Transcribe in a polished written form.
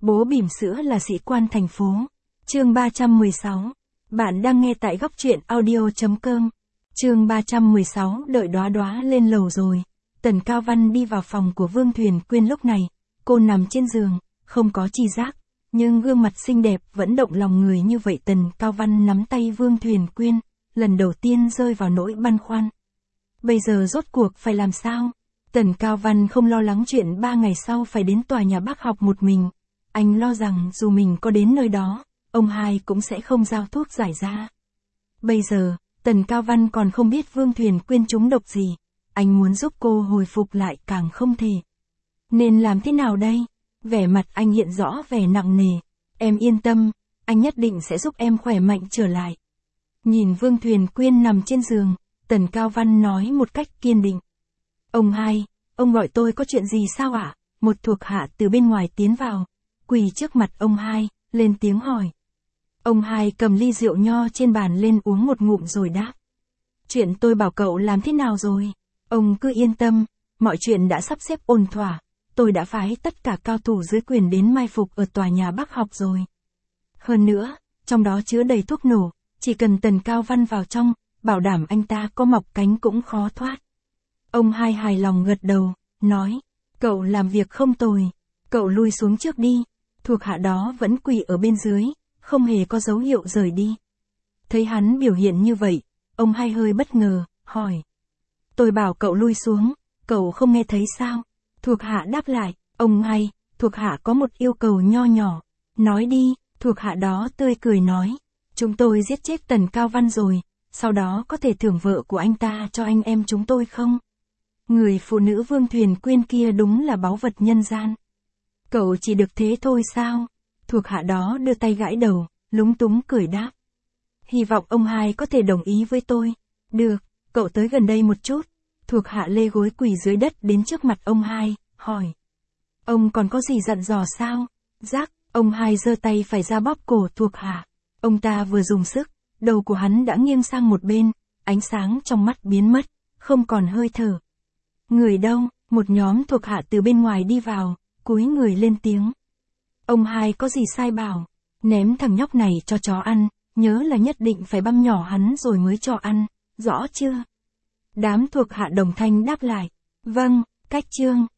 Bố bỉm sữa là sĩ quan thành phố. Chương 316. Bạn đang nghe tại góc truyện audio.com. Chương 316. Đợi đóa đóa lên lầu rồi. Tần Cao Văn đi vào phòng của Vương Thuyền Quyên lúc này. Cô nằm trên giường, không có chi giác. Nhưng gương mặt xinh đẹp vẫn động lòng người như vậy. Tần Cao Văn nắm tay Vương Thuyền Quyên, lần đầu tiên rơi vào nỗi băn khoăn. Bây giờ rốt cuộc phải làm sao? Tần Cao Văn không lo lắng chuyện 3 ngày sau phải đến tòa nhà bác học một mình. Anh lo rằng dù mình có đến nơi đó, ông hai cũng sẽ không giao thuốc giải ra. Bây giờ, Tần Cao Văn còn không biết Vương Thuyền Quyên trúng độc gì. Anh muốn giúp cô hồi phục lại càng không thể. Nên làm thế nào đây? Vẻ mặt anh hiện rõ vẻ nặng nề. Em yên tâm, anh nhất định sẽ giúp em khỏe mạnh trở lại. Nhìn Vương Thuyền Quyên nằm trên giường, Tần Cao Văn nói một cách kiên định. Ông hai, ông gọi tôi có chuyện gì sao ạ? Một thuộc hạ từ bên ngoài tiến vào, quỳ trước mặt ông hai, lên tiếng hỏi. Ông hai cầm ly rượu nho trên bàn lên uống một ngụm rồi đáp. Chuyện tôi bảo cậu làm thế nào rồi? Ông cứ yên tâm, mọi chuyện đã sắp xếp ổn thỏa. Tôi đã phái tất cả cao thủ dưới quyền đến mai phục ở tòa nhà bác học rồi. Hơn nữa, trong đó chứa đầy thuốc nổ, chỉ cần Tần Cao Văn vào trong, bảo đảm anh ta có mọc cánh cũng khó thoát. Ông hai hài lòng gật đầu, nói, cậu làm việc không tồi, cậu lui xuống trước đi. Thuộc hạ đó vẫn quỳ ở bên dưới, không hề có dấu hiệu rời đi. Thấy hắn biểu hiện như vậy, ông hai hơi bất ngờ, hỏi. Tôi bảo cậu lui xuống, cậu không nghe thấy sao? Thuộc hạ đáp lại, ông hai, thuộc hạ có một yêu cầu nho nhỏ. Nói đi, thuộc hạ đó tươi cười nói. Chúng tôi giết chết Tần Cao Văn rồi, sau đó có thể thưởng vợ của anh ta cho anh em chúng tôi không? Người phụ nữ Vương Thuyền Quyên kia đúng là báu vật nhân gian. Cậu chỉ được thế thôi sao? Thuộc hạ đó đưa tay gãi đầu, lúng túng cười đáp. Hy vọng ông hai có thể đồng ý với tôi. Được, cậu tới gần đây một chút. Thuộc hạ lê gối quỳ dưới đất đến trước mặt ông hai, hỏi. Ông còn có gì dặn dò sao? Rắc, ông hai giơ tay phải ra bóp cổ thuộc hạ. Ông ta vừa dùng sức, đầu của hắn đã nghiêng sang một bên, ánh sáng trong mắt biến mất, không còn hơi thở. Người đâu? Một nhóm thuộc hạ từ bên ngoài đi vào, cúi người lên tiếng. Ông hai có gì sai bảo, ném thằng nhóc này cho chó ăn, nhớ là nhất định phải băm nhỏ hắn rồi mới cho ăn, rõ chưa? Đám thuộc hạ đồng thanh đáp lại, vâng, cách chương.